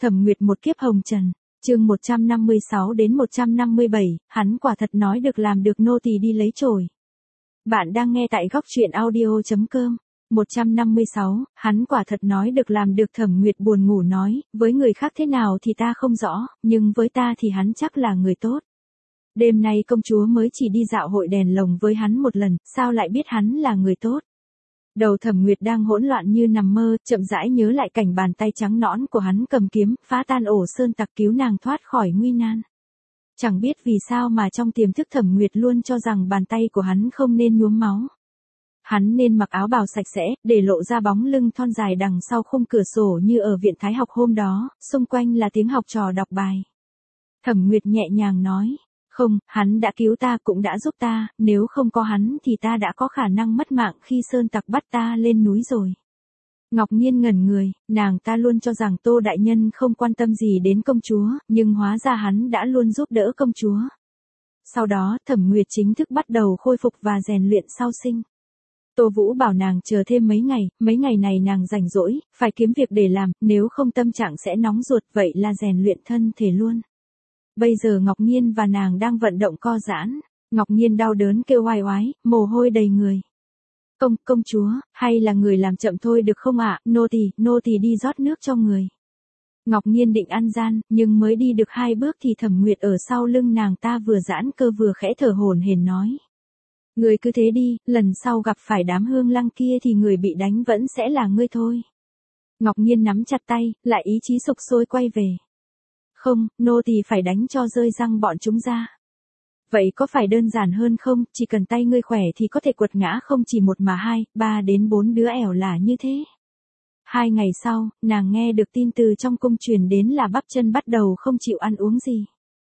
Thẩm Nguyệt một kiếp hồng trần, chương 156 đến 157, hắn quả thật nói được làm được, nô tỳ đi lấy chổi. Bạn đang nghe tại góc truyện audio.com. 156, hắn quả thật nói được làm được. Thẩm Nguyệt buồn ngủ nói, với người khác thế nào thì ta không rõ, nhưng với ta thì hắn chắc là người tốt. Đêm nay công chúa mới chỉ đi dạo hội đèn lồng với hắn một lần, sao lại biết hắn là người tốt? Đầu Thẩm Nguyệt đang hỗn loạn như nằm mơ, chậm rãi nhớ lại cảnh bàn tay trắng nõn của hắn cầm kiếm, phá tan ổ sơn tặc cứu nàng thoát khỏi nguy nan. Chẳng biết vì sao mà trong tiềm thức Thẩm Nguyệt luôn cho rằng bàn tay của hắn không nên nhuốm máu. Hắn nên mặc áo bào sạch sẽ, để lộ ra bóng lưng thon dài đằng sau khung cửa sổ như ở viện Thái học hôm đó, xung quanh là tiếng học trò đọc bài. Thẩm Nguyệt nhẹ nhàng nói, không, hắn đã cứu ta cũng đã giúp ta, nếu không có hắn thì ta đã có khả năng mất mạng khi sơn tặc bắt ta lên núi rồi. Ngọc Nhiên ngẩn người, nàng ta luôn cho rằng Tô đại nhân không quan tâm gì đến công chúa, nhưng hóa ra hắn đã luôn giúp đỡ công chúa. Sau đó, Thẩm Nguyệt chính thức bắt đầu khôi phục và rèn luyện sau sinh. Tô Vũ bảo nàng chờ thêm mấy ngày này nàng rảnh rỗi, phải kiếm việc để làm, nếu không tâm trạng sẽ nóng ruột, vậy là rèn luyện thân thể luôn. Bây giờ Ngọc Nhiên và nàng đang vận động co giãn, Ngọc Nhiên đau đớn kêu oai oái, mồ hôi đầy người. Công chúa, hay là người làm chậm thôi được không ạ, nô tỳ đi rót nước cho người. Ngọc Nhiên định ăn gian, nhưng mới đi được 2 bước thì Thẩm Nguyệt ở sau lưng nàng ta vừa giãn cơ vừa khẽ thở hổn hển nói. Người cứ thế đi, lần sau gặp phải đám hương lăng kia thì người bị đánh vẫn sẽ là ngươi thôi. Ngọc Nhiên nắm chặt tay, lại ý chí sục sôi quay về. Không, nô tỳ phải đánh cho rơi răng bọn chúng ra. Vậy có phải đơn giản hơn không, chỉ cần tay ngươi khỏe thì có thể quật ngã không chỉ 1 mà 2, 3 đến 4 đứa ẻo lả như thế. 2 ngày sau, nàng nghe được tin từ trong cung truyền đến là Bắp Chân bắt đầu không chịu ăn uống gì.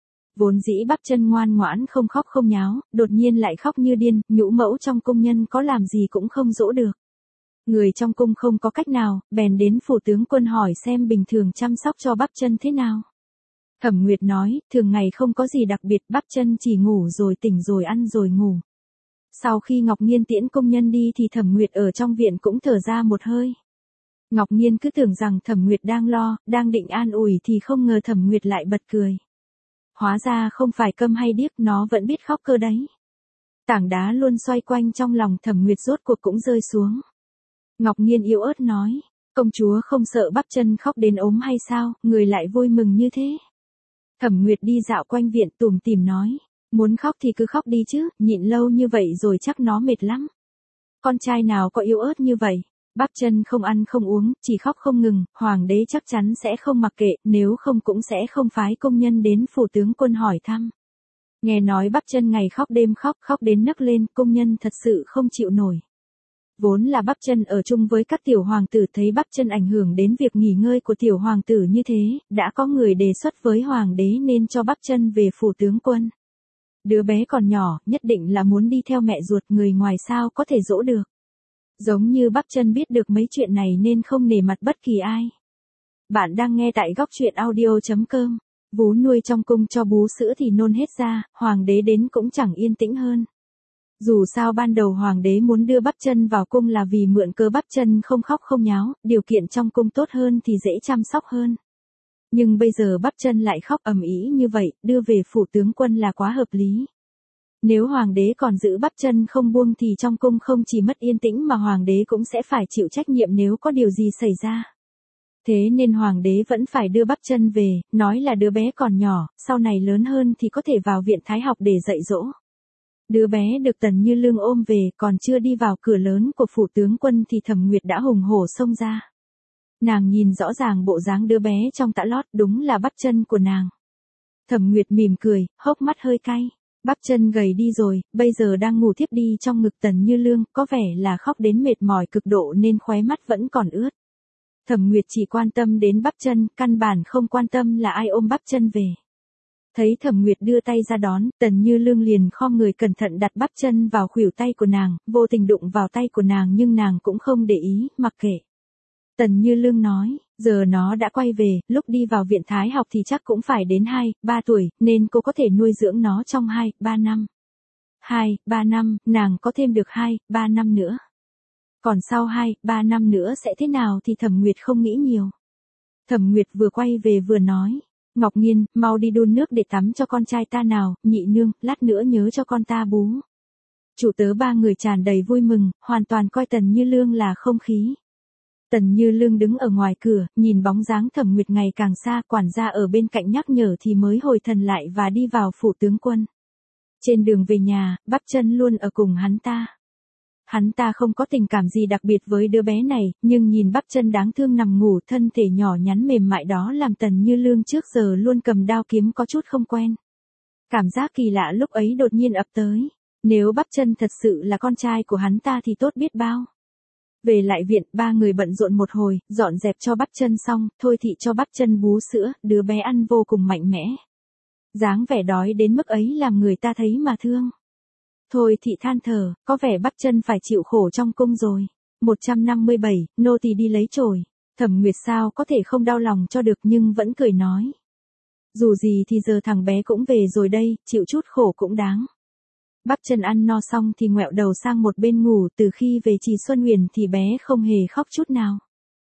Vốn dĩ Bắp Chân ngoan ngoãn không khóc không nháo, đột nhiên lại khóc như điên, nhũ mẫu trong cung nhân có làm gì cũng không dỗ được. Người trong cung không có cách nào, bèn đến phủ tướng quân hỏi xem bình thường chăm sóc cho Bắp Chân thế nào. Thẩm Nguyệt nói, thường ngày không có gì đặc biệt, Bắp Chân chỉ ngủ rồi tỉnh rồi ăn rồi ngủ. Sau khi Ngọc Nhiên tiễn công nhân đi thì Thẩm Nguyệt ở trong viện cũng thở ra một hơi. Ngọc Nhiên cứ tưởng rằng Thẩm Nguyệt đang lo, đang định an ủi thì không ngờ Thẩm Nguyệt lại bật cười. Hóa ra không phải câm hay điếc, nó vẫn biết khóc cơ đấy. Tảng đá luôn xoay quanh trong lòng Thẩm Nguyệt rốt cuộc cũng rơi xuống. Ngọc Nhiên yếu ớt nói, công chúa không sợ Bắp Chân khóc đến ốm hay sao, người lại vui mừng như thế. Thẩm Nguyệt đi dạo quanh viện tủm tỉm nói, muốn khóc thì cứ khóc đi chứ, nhịn lâu như vậy rồi chắc nó mệt lắm. Con trai nào có yếu ớt như vậy, Bắp Chân không ăn không uống, chỉ khóc không ngừng, hoàng đế chắc chắn sẽ không mặc kệ, nếu không cũng sẽ không phái công nhân đến phủ tướng quân hỏi thăm. Nghe nói Bắp Chân ngày khóc đêm khóc, khóc đến nấc lên, công nhân thật sự không chịu nổi. Vốn là Bắp Chân ở chung với các tiểu hoàng tử, thấy Bắp Chân ảnh hưởng đến việc nghỉ ngơi của tiểu hoàng tử như thế, đã có người đề xuất với hoàng đế nên cho Bắp Chân về phủ tướng quân. Đứa bé còn nhỏ, nhất định là muốn đi theo mẹ ruột, người ngoài sao có thể dỗ được. Giống như Bắp Chân biết được mấy chuyện này nên không nể mặt bất kỳ ai. Bạn đang nghe tại góc truyện audio.com. Vú nuôi trong cung cho bú sữa thì nôn hết ra, hoàng đế đến cũng chẳng yên tĩnh hơn. Dù sao ban đầu hoàng đế muốn đưa Bắp Chân vào cung là vì mượn cớ Bắp Chân không khóc không nháo, điều kiện trong cung tốt hơn thì dễ chăm sóc hơn. Nhưng bây giờ Bắp Chân lại khóc ầm ĩ như vậy, đưa về phủ tướng quân là quá hợp lý. Nếu hoàng đế còn giữ Bắp Chân không buông thì trong cung không chỉ mất yên tĩnh mà hoàng đế cũng sẽ phải chịu trách nhiệm nếu có điều gì xảy ra. Thế nên hoàng đế vẫn phải đưa Bắp Chân về, nói là đứa bé còn nhỏ, sau này lớn hơn thì có thể vào viện Thái học để dạy dỗ. Đứa bé được Tần Như Lương ôm về, còn chưa đi vào cửa lớn của phủ tướng quân thì Thẩm Nguyệt đã hùng hổ xông ra. Nàng nhìn rõ ràng bộ dáng đứa bé trong tã lót, đúng là Bắp Chân của nàng. Thẩm Nguyệt mỉm cười, hốc mắt hơi cay. Bắp Chân gầy đi rồi, bây giờ đang ngủ thiếp đi trong ngực Tần Như Lương, có vẻ là khóc đến mệt mỏi cực độ nên khóe mắt vẫn còn ướt. Thẩm Nguyệt chỉ quan tâm đến Bắp Chân, căn bản không quan tâm là ai ôm Bắp Chân về. Thấy Thẩm Nguyệt đưa tay ra đón, Tần Như Lương liền khom người cẩn thận đặt Bắp Chân vào khuỷu tay của nàng, vô tình đụng vào tay của nàng nhưng nàng cũng không để ý, mặc kệ. Tần Như Lương nói, giờ nó đã quay về, lúc đi vào viện Thái học thì chắc cũng phải đến 2-3 tuổi, nên cô có thể nuôi dưỡng nó trong 2-3 năm. 2-3 năm, nàng có thêm được 2-3 năm nữa. Còn sau 2-3 năm nữa sẽ thế nào thì Thẩm Nguyệt không nghĩ nhiều. Thẩm Nguyệt vừa quay về vừa nói. Ngọc Nghiên, mau đi đun nước để tắm cho con trai ta nào, nhị nương, lát nữa nhớ cho con ta bú. Chủ tớ ba người tràn đầy vui mừng, hoàn toàn coi Tần Như Lương là không khí. Tần Như Lương đứng ở ngoài cửa, nhìn bóng dáng Thẩm Nguyệt ngày càng xa, quản gia ở bên cạnh nhắc nhở thì mới hồi thần lại và đi vào phủ tướng quân. Trên đường về nhà, Bắp Chân luôn ở cùng hắn ta. Hắn ta không có tình cảm gì đặc biệt với đứa bé này, nhưng nhìn Bắp Chân đáng thương nằm ngủ, thân thể nhỏ nhắn mềm mại đó làm Tần Như Lương trước giờ luôn cầm đao kiếm có chút không quen. Cảm giác kỳ lạ lúc ấy đột nhiên ập tới. Nếu Bắp Chân thật sự là con trai của hắn ta thì tốt biết bao. Về lại viện, ba người bận rộn một hồi, dọn dẹp cho Bắp Chân xong, Thôi Thị cho Bắp Chân bú sữa, đứa bé ăn vô cùng mạnh mẽ. Dáng vẻ đói đến mức ấy làm người ta thấy mà thương. Thôi Thị than thở, có vẻ Bắp Chân phải chịu khổ trong cung rồi. 157, nô tỳ đi lấy chổi. Thẩm Nguyệt sao có thể không đau lòng cho được nhưng vẫn cười nói. Dù gì thì giờ thằng bé cũng về rồi đây, chịu chút khổ cũng đáng. Bắp Chân ăn no xong thì ngoẹo đầu sang một bên ngủ, từ khi về Trì Xuân Huyền thì bé không hề khóc chút nào.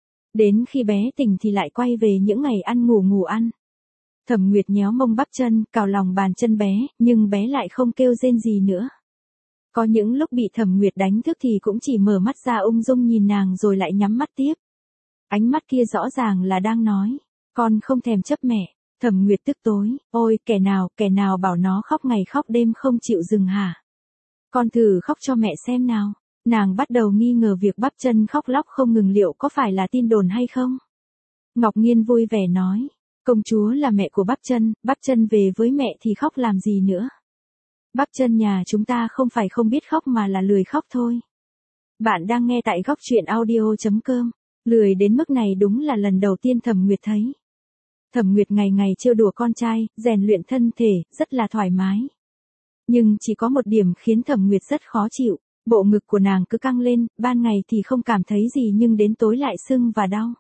Đến khi bé tỉnh thì lại quay về những ngày ăn ngủ ăn. Thẩm Nguyệt nhéo mông Bắp Chân, cào lòng bàn chân bé, nhưng bé lại không kêu rên gì nữa. Có những lúc bị Thẩm Nguyệt đánh thức thì cũng chỉ mở mắt ra ung dung nhìn nàng rồi lại nhắm mắt tiếp. Ánh mắt kia rõ ràng là đang nói, con không thèm chấp mẹ. Thẩm Nguyệt tức tối, ôi kẻ nào bảo nó khóc ngày khóc đêm không chịu dừng hả? Con thử khóc cho mẹ xem nào. Nàng bắt đầu nghi ngờ việc Bắp Chân khóc lóc không ngừng liệu có phải là tin đồn hay không. Ngọc Nghiên vui vẻ nói, công chúa là mẹ của Bắp Chân về với mẹ thì khóc làm gì nữa. Bắp Chân nhà chúng ta không phải không biết khóc mà là lười khóc thôi. Bạn đang nghe tại Góc Truyện Audio.com. Lười đến mức này đúng là lần đầu tiên Thẩm Nguyệt thấy. Thẩm Nguyệt ngày ngày trêu đùa con trai, rèn luyện thân thể, rất là thoải mái. Nhưng chỉ có một điểm khiến Thẩm Nguyệt rất khó chịu, bộ ngực của nàng cứ căng lên, ban ngày thì không cảm thấy gì nhưng đến tối lại sưng và đau.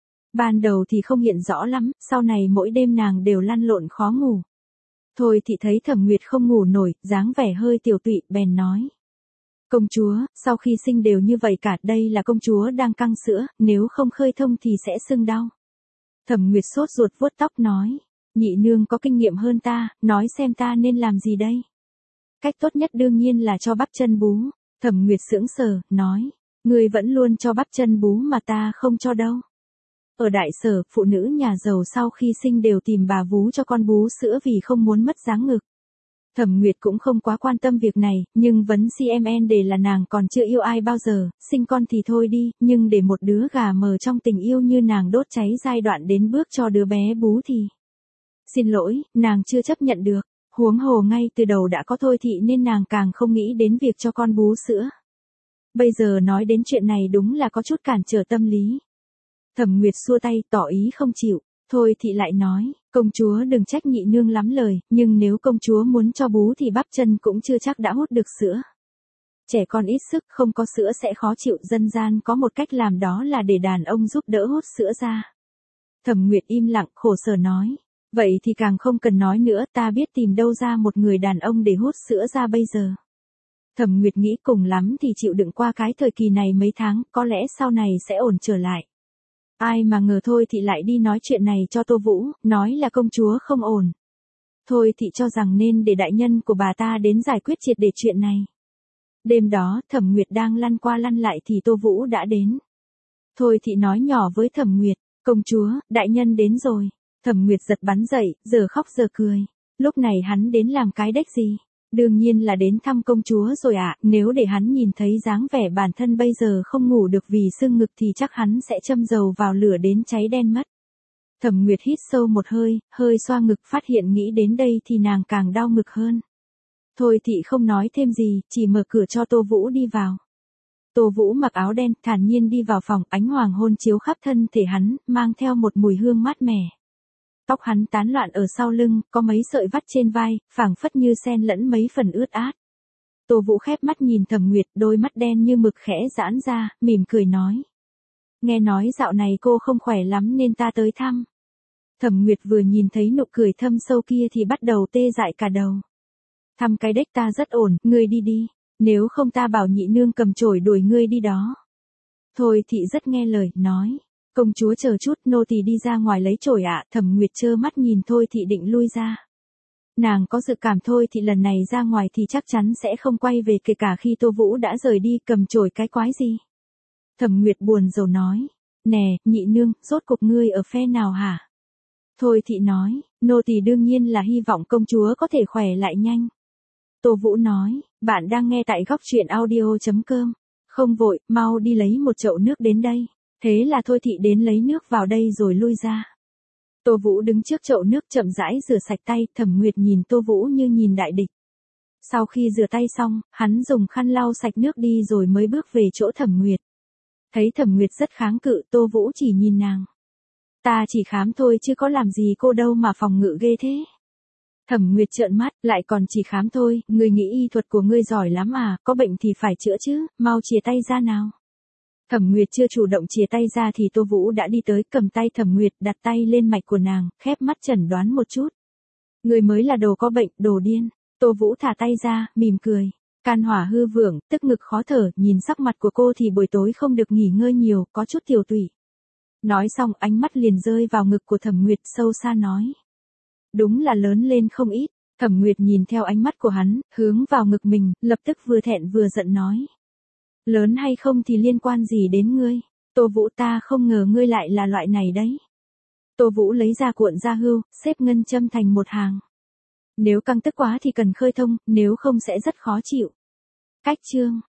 Ban đầu thì không hiện rõ lắm, sau này mỗi đêm nàng đều lăn lộn khó ngủ. Thôi thì thấy Thẩm Nguyệt không ngủ nổi, dáng vẻ hơi tiểu tụy, bèn nói. Công chúa, sau khi sinh đều như vậy cả, đây là công chúa đang căng sữa, nếu không khơi thông thì sẽ sưng đau. Thẩm Nguyệt sốt ruột vuốt tóc nói, nhị nương có kinh nghiệm hơn ta, nói xem ta nên làm gì đây. Cách tốt nhất đương nhiên là cho Bắp Chân bú. Thẩm Nguyệt sững sờ, nói, ngươi vẫn luôn cho Bắp Chân bú mà ta không cho đâu. Ở Đại Sở, phụ nữ nhà giàu sau khi sinh đều tìm bà vú cho con bú sữa vì không muốn mất dáng ngực. Thẩm Nguyệt cũng không quá quan tâm việc này, nhưng vấn CMN để là nàng còn chưa yêu ai bao giờ, sinh con thì thôi đi, nhưng để một đứa gà mờ trong tình yêu như nàng đốt cháy giai đoạn đến bước cho đứa bé bú thì. Xin lỗi, nàng chưa chấp nhận được, huống hồ ngay từ đầu đã có Thôi Thị nên nàng càng không nghĩ đến việc cho con bú sữa. Bây giờ nói đến chuyện này đúng là có chút cản trở tâm lý. Thẩm Nguyệt xua tay tỏ ý không chịu. Thôi Thị lại nói, công chúa đừng trách nhị nương lắm lời, nhưng nếu công chúa muốn cho bú thì Bắp Chân cũng chưa chắc đã hút được sữa. Trẻ con ít sức không có sữa sẽ khó chịu, dân gian có một cách làm đó là để đàn ông giúp đỡ hút sữa ra. Thẩm Nguyệt im lặng khổ sở nói, vậy thì càng không cần nói nữa, ta biết tìm đâu ra một người đàn ông để hút sữa ra bây giờ. Thẩm Nguyệt nghĩ cùng lắm thì chịu đựng qua cái thời kỳ này mấy tháng, có lẽ sau này sẽ ổn trở lại. Ai mà ngờ Thôi Thị lại đi nói chuyện này cho Tô Vũ, nói là công chúa không ổn. Thôi Thị cho rằng nên để đại nhân của bà ta đến giải quyết triệt để chuyện này. Đêm đó, Thẩm Nguyệt đang lăn qua lăn lại thì Tô Vũ đã đến. Thôi Thị nói nhỏ với Thẩm Nguyệt, công chúa, đại nhân đến rồi. Thẩm Nguyệt giật bắn dậy, giờ khóc giờ cười. Lúc này hắn đến làm cái đếch gì? Đương nhiên là đến thăm công chúa rồi ạ, nếu để hắn nhìn thấy dáng vẻ bản thân bây giờ không ngủ được vì sưng ngực thì chắc hắn sẽ châm dầu vào lửa đến cháy đen mất. Thẩm Nguyệt hít sâu một hơi, hơi xoa ngực, phát hiện nghĩ đến đây thì nàng càng đau ngực hơn. Thôi Thị không nói thêm gì, chỉ mở cửa cho Tô Vũ đi vào. Tô Vũ mặc áo đen, thản nhiên đi vào phòng, ánh hoàng hôn chiếu khắp thân thể hắn, mang theo một mùi hương mát mẻ. Tóc hắn tán loạn ở sau lưng, có mấy sợi vắt trên vai, phảng phất như xen lẫn mấy phần ướt át. Tô Vũ khép mắt nhìn Thẩm Nguyệt, đôi mắt đen như mực khẽ giãn ra, mỉm cười nói. Nghe nói dạo này cô không khỏe lắm nên ta tới thăm. Thẩm Nguyệt vừa nhìn thấy nụ cười thâm sâu kia thì bắt đầu tê dại cả đầu. Thăm cái đếch ta rất ổn, ngươi đi đi, nếu không ta bảo nhị nương cầm chổi đuổi ngươi đi đó. Thôi Thị rất nghe lời, nói. Công chúa chờ chút, nô tỳ đi ra ngoài lấy chổi ạ. Thẩm Nguyệt trơ mắt nhìn Thôi Thị định lui ra. Nàng có dự cảm Thôi Thị lần này ra ngoài thì chắc chắn sẽ không quay về, kể cả khi Tô Vũ đã rời đi, cầm chổi cái quái gì. Thẩm Nguyệt buồn rầu nói, nè, nhị nương, rốt cuộc ngươi ở phe nào hả? Thôi Thị nói, nô tỳ đương nhiên là hy vọng công chúa có thể khỏe lại nhanh. Tô Vũ nói, bạn đang nghe tại góc truyện audio.com. Không vội, mau đi lấy một chậu nước đến đây. Thế là Thôi Thị đến lấy nước vào đây rồi lui ra. Tô Vũ đứng trước chậu nước chậm rãi rửa sạch tay, Thẩm Nguyệt nhìn Tô Vũ như nhìn đại địch. Sau khi rửa tay xong, hắn dùng khăn lau sạch nước đi rồi mới bước về chỗ Thẩm Nguyệt. Thấy Thẩm Nguyệt rất kháng cự, Tô Vũ chỉ nhìn nàng. Ta chỉ khám thôi chứ có làm gì cô đâu mà phòng ngự ghê thế. Thẩm Nguyệt trợn mắt, lại còn chỉ khám thôi, ngươi nghĩ y thuật của ngươi giỏi lắm à, có bệnh thì phải chữa chứ, mau chìa tay ra nào. Thẩm Nguyệt chưa chủ động chìa tay ra thì Tô Vũ đã đi tới, cầm tay Thẩm Nguyệt, đặt tay lên mạch của nàng, khép mắt chẩn đoán một chút. Ngươi mới là đồ có bệnh, đồ điên. Tô Vũ thả tay ra, mỉm cười. Can hỏa hư vượng, tức ngực khó thở, nhìn sắc mặt của cô thì buổi tối không được nghỉ ngơi nhiều, có chút tiểu tụy. Nói xong ánh mắt liền rơi vào ngực của Thẩm Nguyệt, sâu xa nói. Đúng là lớn lên không ít. Thẩm Nguyệt nhìn theo ánh mắt của hắn, hướng vào ngực mình, lập tức vừa thẹn vừa giận nói. Lớn hay không thì liên quan gì đến ngươi? Tô Vũ, ta không ngờ ngươi lại là loại này đấy. Tô Vũ lấy ra cuộn da hưu, xếp ngân châm thành một hàng. Nếu căng tức quá thì cần khơi thông, nếu không sẽ rất khó chịu. Cách chương